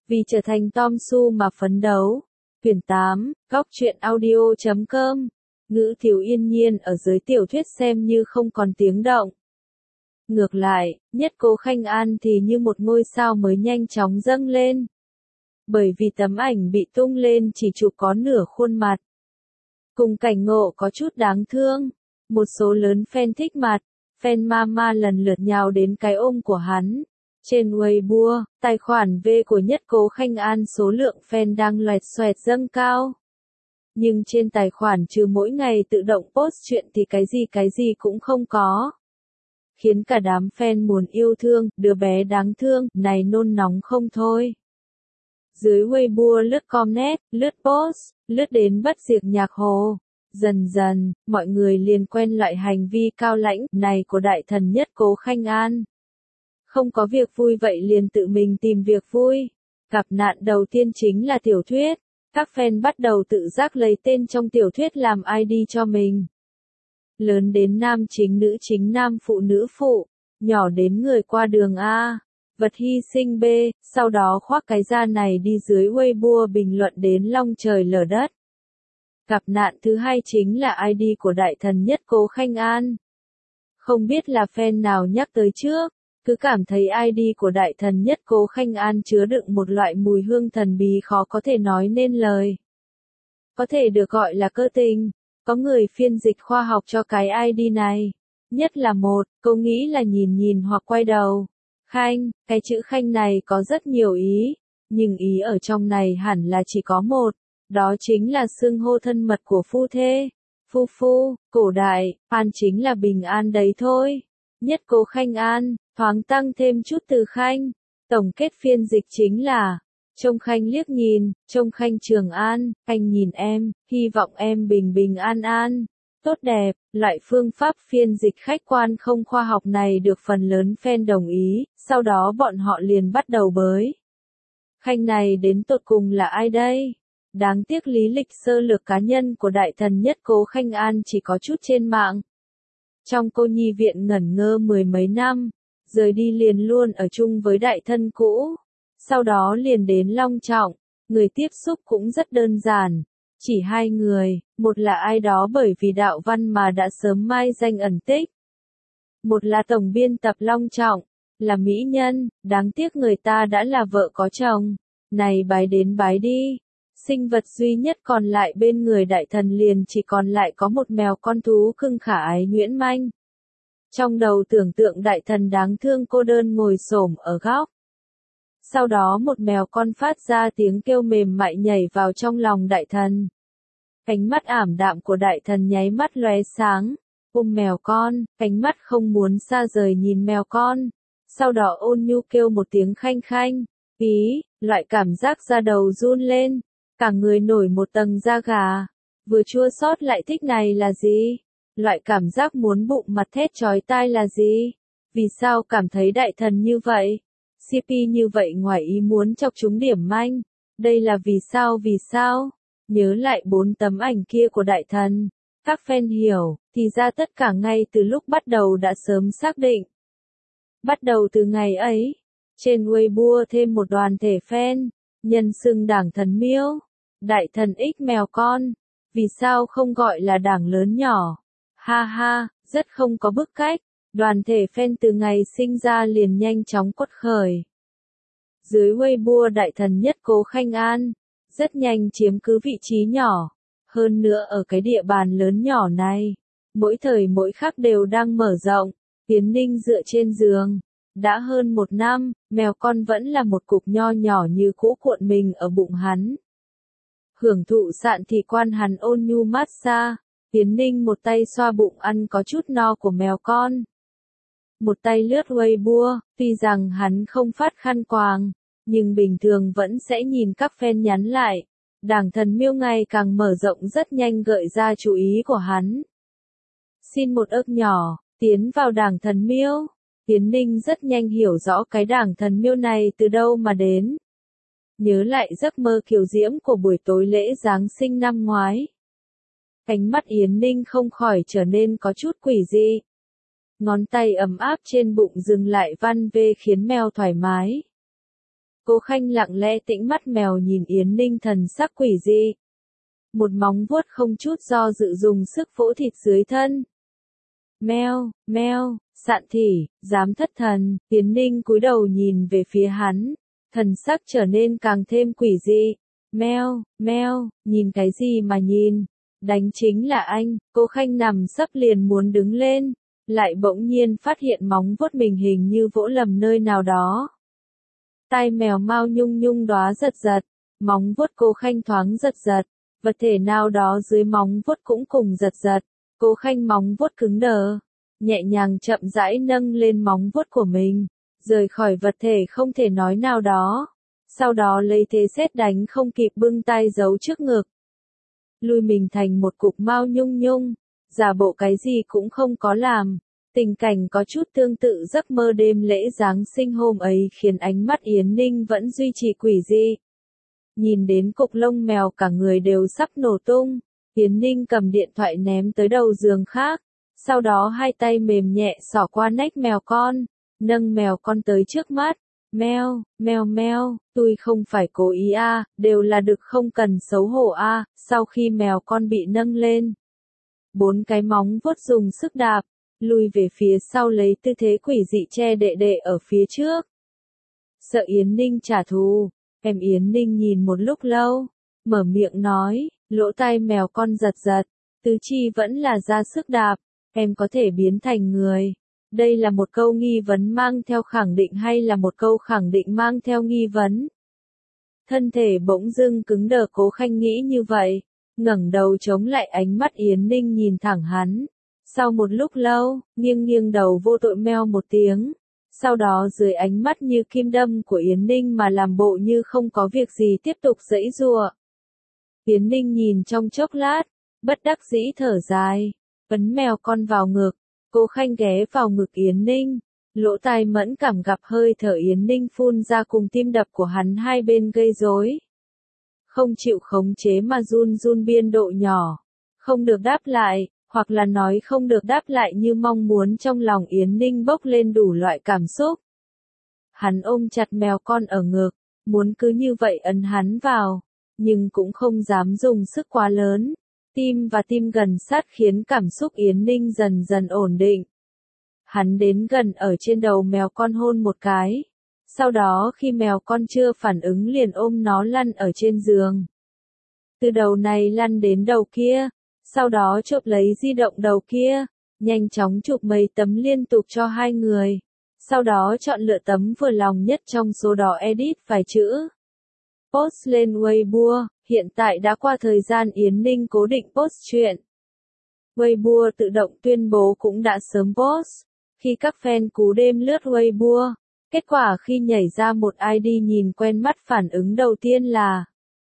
Vì trở thành Tom Su mà phấn đấu. Quyển 8, Góc truyện audio.com. Ngữ Thiếu Yên Nhiên ở dưới tiểu thuyết xem như không còn tiếng động. Ngược lại, Nhất Cố Khanh An thì như một ngôi sao mới nhanh chóng dâng lên. Bởi vì tấm ảnh bị tung lên chỉ chụp có nửa khuôn mặt. Cùng cảnh ngộ có chút đáng thương. Một số lớn fan thích mặt, fan mama lần lượt nhào đến cái ôm của hắn. Trên Weibo, tài khoản V của Nhất Cố Khanh An số lượng fan đang loẹt xoẹt dâng cao. Nhưng trên tài khoản trừ mỗi ngày tự động post chuyện thì cái gì cũng không có. Khiến cả đám fan muốn yêu thương, đứa bé đáng thương, này nôn nóng không thôi. Dưới Weibo lướt comment, lướt post, lướt đến bất diệt nhạc hồ. Dần dần, mọi người liền quen loại hành vi cao lãnh này của đại thần Nhất Cố Khanh An. Không có việc vui vậy liền tự mình tìm việc vui. Gặp nạn đầu tiên chính là tiểu thuyết. Các fan bắt đầu tự giác lấy tên trong tiểu thuyết làm ID cho mình. Lớn đến nam chính nam phụ nữ phụ, nhỏ đến người qua đường A, vật hy sinh B, sau đó khoác cái da này đi dưới Weibo bình luận đến long trời lở đất. Gặp nạn thứ hai chính là ID của đại thần Nhất Cố Khanh An. Không biết là fan nào nhắc tới trước, cứ cảm thấy ID của đại thần Nhất Cố Khanh An chứa đựng một loại mùi hương thần bí khó có thể nói nên lời. Có thể được gọi là cơ tình. Có người phiên dịch khoa học cho cái ID này. Nhất là một, câu nghĩ là nhìn hoặc quay đầu. Khanh, cái chữ Khanh này có rất nhiều ý. Nhưng ý ở trong này hẳn là chỉ có một. Đó chính là xưng hô thân mật của phu thê. Phu, cổ đại, an chính là bình an đấy thôi. Nhất Cố Khanh An, thoáng tăng thêm chút từ Khanh. Tổng kết phiên dịch chính là trông Khanh liếc nhìn, trông Khanh Trường An, anh nhìn em, hy vọng em bình an, tốt đẹp. Loại phương pháp phiên dịch khách quan không khoa học này được phần lớn fan đồng ý, sau đó bọn họ liền bắt đầu bới. Khanh này đến tột cùng là ai đây? Đáng tiếc lý lịch sơ lược cá nhân của đại thần Nhất Cố Khanh An chỉ có chút trên mạng. Trong cô nhi viện ngẩn ngơ mười mấy năm, rời đi liền luôn ở chung với đại thân cũ. Sau đó liền đến Long Trọng, người tiếp xúc cũng rất đơn giản, chỉ hai người, một là ai đó bởi vì đạo văn mà đã sớm mai danh ẩn tích. Một là tổng biên tập Long Trọng, là mỹ nhân, đáng tiếc người ta đã là vợ có chồng, này bái đến bái đi. Sinh vật duy nhất còn lại bên người đại thần liền chỉ còn lại có một mèo con thú cưng khả ái nhuyễn manh. Trong đầu tưởng tượng đại thần đáng thương cô đơn ngồi xổm ở góc. Sau đó một mèo con phát ra tiếng kêu mềm mại nhảy vào trong lòng đại thần. Cánh mắt ảm đạm của đại thần nháy mắt lóe sáng, ôm mèo con, cánh mắt không muốn xa rời nhìn mèo con. Sau đó ôn nhu kêu một tiếng khanh khanh, ý, loại cảm giác da đầu run lên, cả người nổi một tầng da gà, vừa chua xót lại thích này là gì? Loại cảm giác muốn bụng mặt thét chói tai là gì? Vì sao cảm thấy đại thần như vậy? CP như vậy ngoài ý muốn chọc trúng điểm manh. Đây là vì sao? Nhớ lại 4 tấm ảnh kia của đại thần. Các fan hiểu, thì ra tất cả ngay từ lúc bắt đầu đã sớm xác định. Bắt đầu từ ngày ấy, trên Weibo thêm một đoàn thể fan, nhân xưng đảng thần miêu, đại thần X mèo con. Vì sao không gọi là đảng lớn nhỏ? Ha ha, rất không có bức cách. Đoàn thể fan từ ngày sinh ra liền nhanh chóng quật khởi. Dưới Weibo đại thần Nhất Cố Khanh An, rất nhanh chiếm cứ vị trí nhỏ. Hơn nữa ở cái địa bàn lớn nhỏ này, mỗi thời mỗi khắc đều đang mở rộng. Tiến Ninh dựa trên giường. Đã hơn 1 năm, mèo con vẫn là một cục nho nhỏ như cũ cuộn mình ở bụng hắn. Hưởng thụ sạn thì quan hắn ôn nhu massage. Tiến Ninh một tay xoa bụng ăn có chút no của mèo con. Một tay lướt Weibo, tuy rằng hắn không phát khăn quàng, nhưng bình thường vẫn sẽ nhìn các fan nhắn lại. Đảng thần miêu ngày càng mở rộng rất nhanh gợi ra chú ý của hắn. Xin một ức nhỏ, tiến vào đảng thần miêu. Tiến Ninh rất nhanh hiểu rõ cái đảng thần miêu này từ đâu mà đến. Nhớ lại giấc mơ kiều diễm của buổi tối lễ Giáng sinh năm ngoái. Ánh mắt Yến Ninh không khỏi trở nên có chút quỷ dị. Ngón tay ấm áp trên bụng dừng lại văn vê khiến mèo thoải mái. Cố Khanh lặng lẽ tĩnh mắt mèo nhìn Yến Ninh thần sắc quỷ dị. Một móng vuốt không chút do dự dùng sức vỗ thịt dưới thân. Meo, meo, Sạn Thỉ, dám thất thần, Yến Ninh cúi đầu nhìn về phía hắn, thần sắc trở nên càng thêm quỷ dị. Meo, meo, nhìn cái gì mà nhìn, đánh chính là anh. Cố Khanh nằm sấp liền muốn đứng lên, lại bỗng nhiên phát hiện móng vuốt mình hình như vỗ lầm nơi nào đó. Tai mèo Mao Nhung Nhung đóa giật giật, móng vuốt Cố Khanh thoáng giật giật, vật thể nào đó dưới móng vuốt cũng cùng giật giật. Cố Khanh móng vuốt cứng đờ, nhẹ nhàng chậm rãi nâng lên móng vuốt của mình, rời khỏi vật thể không thể nói nào đó. Sau đó lấy thế sét đánh không kịp bưng tay giấu trước ngực. Lui mình thành một cục Mao Nhung Nhung, giả bộ cái gì cũng không có làm. Tình cảnh có chút tương tự giấc mơ đêm lễ Giáng sinh hôm ấy khiến ánh mắt Yến Ninh vẫn duy trì quỷ dị. Nhìn đến cục lông mèo cả người đều sắp nổ tung, Yến Ninh cầm điện thoại ném tới đầu giường khác, sau đó hai tay mềm nhẹ xỏ qua nách mèo con, nâng mèo con tới trước mắt. Meo, meo meo, tôi không phải cố ý a, đều là đực không cần xấu hổ a. Sau khi mèo con bị nâng lên, 4 cái móng vuốt dùng sức đạp, lùi về phía sau lấy tư thế quỷ dị che đệ đệ ở phía trước. Sợ Yến Ninh trả thù, em Yến Ninh nhìn một lúc lâu, mở miệng nói, lỗ tai mèo con giật giật, tứ chi vẫn là ra sức đạp, em có thể biến thành người. Đây là một câu nghi vấn mang theo khẳng định hay là một câu khẳng định mang theo nghi vấn? Thân thể bỗng dưng cứng đờ. Cố Khanh nghĩ như vậy, ngẩng đầu chống lại ánh mắt Yến Ninh nhìn thẳng hắn. Sau một lúc lâu, nghiêng đầu vô tội meo một tiếng. Sau đó dưới ánh mắt như kim đâm của Yến Ninh mà làm bộ như không có việc gì tiếp tục giãy giụa. Yến Ninh nhìn trong chốc lát, bất đắc dĩ thở dài, ấn mèo con vào ngực. Cố Khanh ghé vào ngực Yến Ninh, lỗ tai mẫn cảm gặp hơi thở Yến Ninh phun ra cùng tim đập của hắn hai bên gây rối. Không chịu khống chế mà run run biên độ nhỏ, không được đáp lại, hoặc là nói không được đáp lại như mong muốn. Trong lòng Yến Ninh bốc lên đủ loại cảm xúc. Hắn ôm chặt mèo con ở ngực, muốn cứ như vậy ấn hắn vào, nhưng cũng không dám dùng sức quá lớn. Tim và tim gần sát khiến cảm xúc Yến Ninh dần dần ổn định. Hắn đến gần ở trên đầu mèo con hôn một cái. Sau đó khi mèo con chưa phản ứng liền ôm nó lăn ở trên giường. Từ đầu này lăn đến đầu kia, sau đó chộp lấy di động đầu kia, nhanh chóng chụp mấy tấm liên tục cho hai người. Sau đó chọn lựa tấm vừa lòng nhất trong số đó edit vài chữ. Post lên Weibo, hiện tại đã qua thời gian Yến Ninh cố định post chuyện. Weibo tự động tuyên bố cũng đã sớm post. Khi các fan cú đêm lướt Weibo, kết quả khi nhảy ra một ID nhìn quen mắt phản ứng đầu tiên là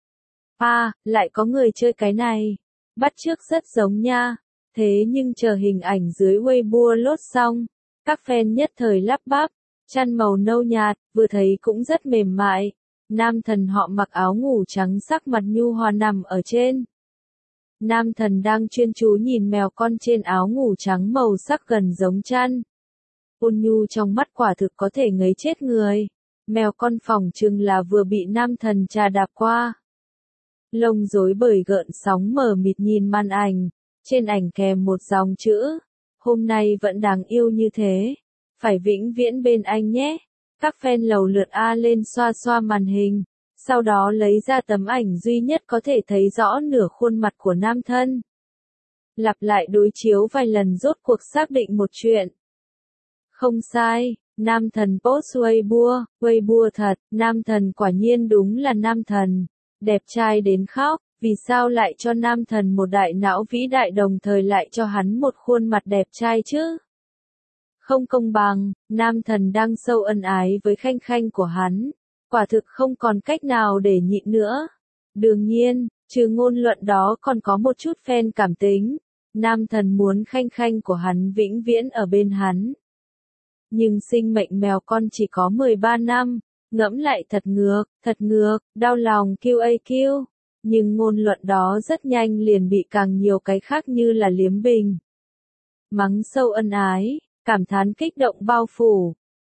lại có người chơi cái này. Bắt chước rất giống nha. Thế nhưng chờ hình ảnh dưới Weibo lốt xong, các fan nhất thời lắp bắp, chăn màu nâu nhạt, vừa thấy cũng rất mềm mại. Nam thần họ mặc áo ngủ trắng sắc mặt nhu hòa nằm ở trên. Nam thần đang chuyên chú nhìn mèo con trên áo ngủ trắng màu sắc gần giống chăn. Ôn nhu trong mắt quả thực có thể ngấy chết người. Mèo con phỏng chừng là vừa bị nam thần trà đạp qua. Lông rối bời gợn sóng mờ mịt nhìn màn ảnh. Trên ảnh kèm một dòng chữ. Hôm nay vẫn đáng yêu như thế. Phải vĩnh viễn bên anh nhé. Các fan lầu lượt lên xoa xoa màn hình, sau đó lấy ra tấm ảnh duy nhất có thể thấy rõ nửa khuôn mặt của nam thân. Lặp lại đối chiếu vài lần rốt cuộc xác định một chuyện. Không sai, nam thần post Weibo thật, nam thần quả nhiên đúng là nam thần, đẹp trai đến khóc, vì sao lại cho nam thần một đại não vĩ đại đồng thời lại cho hắn một khuôn mặt đẹp trai chứ? Không công bằng, nam thần đang sâu ân ái với Khanh Khanh của hắn, quả thực không còn cách nào để nhịn nữa. Đương nhiên, trừ ngôn luận đó còn có một chút fan cảm tính, nam thần muốn Khanh Khanh của hắn vĩnh viễn ở bên hắn. Nhưng sinh mệnh mèo con chỉ có 13 năm, ngẫm lại thật ngược, đau lòng QAQ. Nhưng ngôn luận đó rất nhanh liền bị càng nhiều cái khác như là liếm bình, mắng sâu ân ái, cảm thán kích động bao phủ.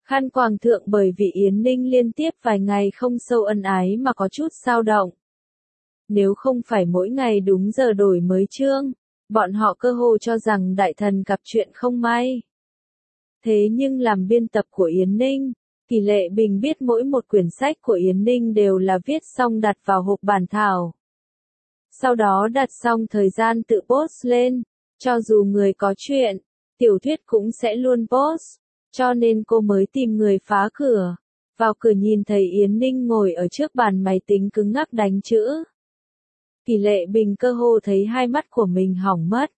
Khan Quảng Thượng bởi vì Yến Ninh liên tiếp vài ngày không sâu ân ái mà có chút dao động. Nếu không phải mỗi ngày đúng giờ đổi mới chương, bọn họ cơ hồ cho rằng đại thần gặp chuyện không may. Thế nhưng làm biên tập của Yến Ninh, Kỳ Lệ Bình biết mỗi một quyển sách của Yến Ninh đều là viết xong đặt vào hộp bản thảo. Sau đó đặt xong thời gian tự post lên, cho dù người có chuyện, tiểu thuyết cũng sẽ luôn post, cho nên cô mới tìm người phá cửa. Vào cửa nhìn thấy Yến Ninh ngồi ở trước bàn máy tính cứng ngắc đánh chữ. Kỳ Lệ Bình cơ hồ thấy hai mắt của mình hỏng mất.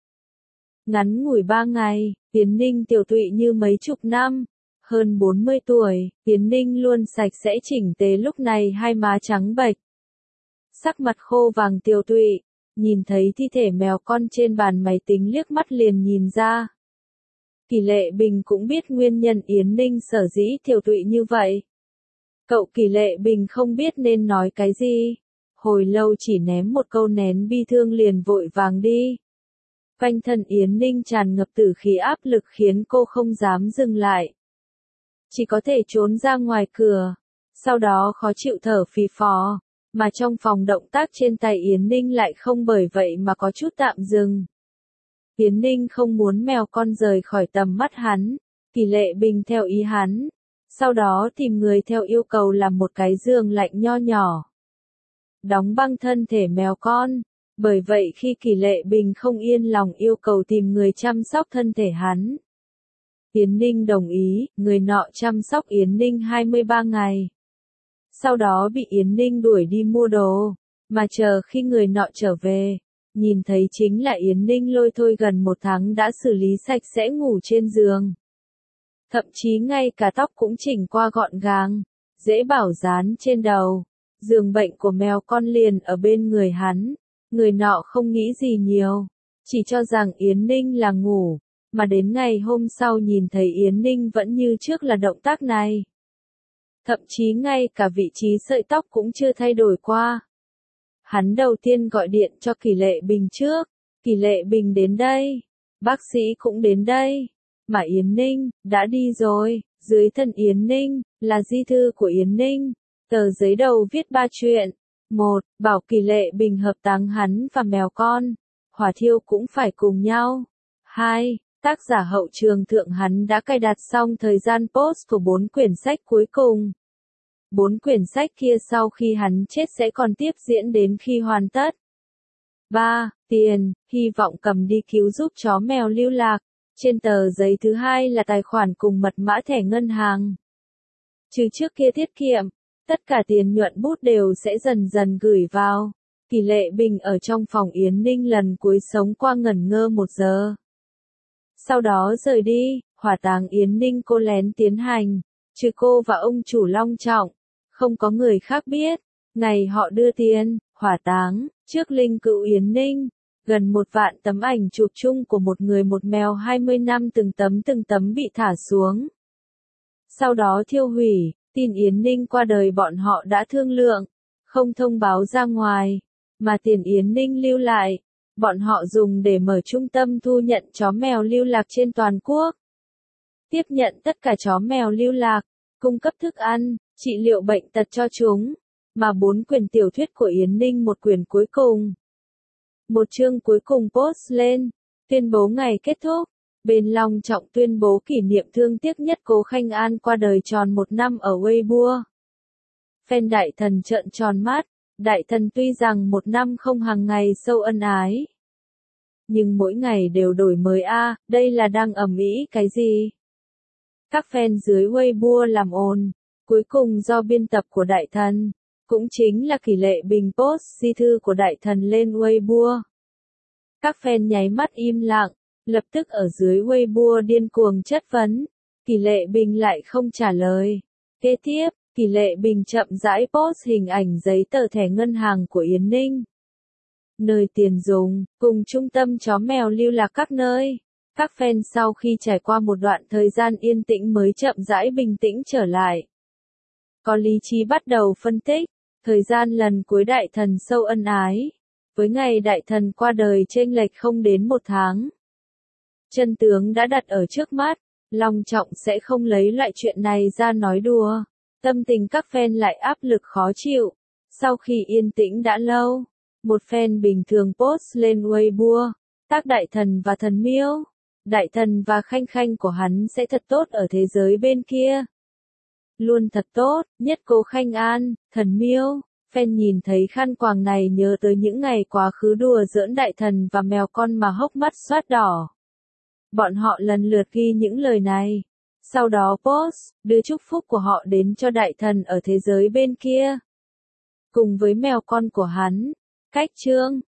Ngắn ngủi 3 ngày, Yến Ninh tiểu tụy như mấy chục năm. Hơn 40 tuổi, Yến Ninh luôn sạch sẽ chỉnh tề, lúc này hai má trắng bệch. Sắc mặt khô vàng tiểu tụy, nhìn thấy thi thể mèo con trên bàn máy tính liếc mắt liền nhìn ra. Kỳ Lệ Bình cũng biết nguyên nhân Yến Ninh sở dĩ tiểu tụy như vậy. Cậu Kỳ Lệ Bình không biết nên nói cái gì. Hồi lâu chỉ ném một câu nén bi thương liền vội vàng đi. Quanh thân Yến Ninh tràn ngập tử khí áp lực khiến cô không dám dừng lại. Chỉ có thể trốn ra ngoài cửa. Sau đó khó chịu thở phì phò. Mà trong phòng động tác trên tay Yến Ninh lại không bởi vậy mà có chút tạm dừng. Yến Ninh không muốn mèo con rời khỏi tầm mắt hắn. Kỳ Lệ Bình theo ý hắn. Sau đó tìm người theo yêu cầu làm một cái giường lạnh nho nhỏ. Đóng băng thân thể mèo con. Bởi vậy khi Kỳ Lệ Bình không yên lòng yêu cầu tìm người chăm sóc thân thể hắn. Yến Ninh đồng ý, người nọ chăm sóc Yến Ninh 23 ngày. Sau đó bị Yến Ninh đuổi đi mua đồ, mà chờ khi người nọ trở về, nhìn thấy chính là Yến Ninh lôi thôi gần 1 tháng đã xử lý sạch sẽ ngủ trên giường. Thậm chí ngay cả tóc cũng chỉnh qua gọn gàng, dễ bảo dán trên đầu. Giường bệnh của mèo con liền ở bên người hắn. Người nọ không nghĩ gì nhiều, chỉ cho rằng Yến Ninh là ngủ, mà đến ngày hôm sau nhìn thấy Yến Ninh vẫn như trước là động tác này. Thậm chí ngay cả vị trí sợi tóc cũng chưa thay đổi qua. Hắn đầu tiên gọi điện cho Kỳ Lệ Bình trước. Kỳ Lệ Bình đến đây. Bác sĩ cũng đến đây. Mà Yến Ninh, đã đi rồi. Dưới thân Yến Ninh, là di thư của Yến Ninh. Tờ giấy đầu viết 3 chuyện. 1. Bảo Kỳ Lệ Bình hợp táng hắn và mèo con. Hỏa thiêu cũng phải cùng nhau. 2. Tác giả hậu trường thượng hắn đã cài đặt xong thời gian post của 4 quyển sách cuối cùng. 4 quyển sách kia sau khi hắn chết sẽ còn tiếp diễn đến khi hoàn tất. 3. Tiền, hy vọng cầm đi cứu giúp chó mèo lưu lạc. Trên tờ giấy thứ hai là tài khoản cùng mật mã thẻ ngân hàng. Trừ trước kia tiết kiệm, tất cả tiền nhuận bút đều sẽ dần dần gửi vào. Kỳ Lệ Bình ở trong phòng Yến Ninh lần cuối sống qua ngẩn ngơ 1 giờ. Sau đó rời đi, hỏa táng Yến Ninh cô lén tiến hành, trừ cô và ông chủ long trọng, không có người khác biết. Ngày họ đưa tiền, hỏa táng, trước linh cữu Yến Ninh, gần 1 vạn tấm ảnh chụp chung của một người một mèo 20 năm từng tấm bị thả xuống. Sau đó thiêu hủy, tin Yến Ninh qua đời bọn họ đã thương lượng, không thông báo ra ngoài, mà tiền Yến Ninh lưu lại, bọn họ dùng để mở trung tâm thu nhận chó mèo lưu lạc trên toàn quốc. Tiếp nhận tất cả chó mèo lưu lạc, cung cấp thức ăn, trị liệu bệnh tật cho chúng, mà 4 quyển tiểu thuyết của Yến Ninh một quyển cuối cùng. Một chương cuối cùng post lên, tuyên bố ngày kết thúc, bên long trọng tuyên bố kỷ niệm thương tiếc nhất Cố Khanh An qua đời tròn 1 năm ở Weibo. Fan đại thần trợn tròn mắt, đại thần tuy rằng 1 năm không hàng ngày sâu ân ái, nhưng mỗi ngày đều đổi mới đây là đang ầm ĩ cái gì? Các fan dưới Weibo làm ồn, cuối cùng do biên tập của đại thần, cũng chính là Kỳ Lệ Bình post di thư của đại thần lên Weibo. Các fan nháy mắt im lặng, lập tức ở dưới Weibo điên cuồng chất vấn, Kỳ Lệ Bình lại không trả lời. Kế tiếp, Kỳ Lệ Bình chậm rãi post hình ảnh giấy tờ thẻ ngân hàng của Yến Ninh, nơi tiền dùng, cùng trung tâm chó mèo lưu lạc các nơi. Các fan sau khi trải qua một đoạn thời gian yên tĩnh mới chậm rãi bình tĩnh trở lại. Có lý trí bắt đầu phân tích, thời gian lần cuối đại thần sâu ân ái, với ngày đại thần qua đời chênh lệch không đến 1 tháng. Chân tướng đã đặt ở trước mắt, Long Trọng sẽ không lấy loại chuyện này ra nói đùa. Tâm tình các fan lại áp lực khó chịu. Sau khi yên tĩnh đã lâu, một fan bình thường post lên Weibo, tác đại thần và thần miêu. Đại thần và khanh khanh của hắn sẽ thật tốt ở thế giới bên kia. Luôn thật tốt, nhất cô Khanh An, thần miêu. Fan nhìn thấy khăn quàng này nhớ tới những ngày quá khứ đùa giỡn đại thần và mèo con mà hốc mắt xoát đỏ. Bọn họ lần lượt ghi những lời này. Sau đó post, đưa chúc phúc của họ đến cho đại thần ở thế giới bên kia. Cùng với mèo con của hắn. Cách chương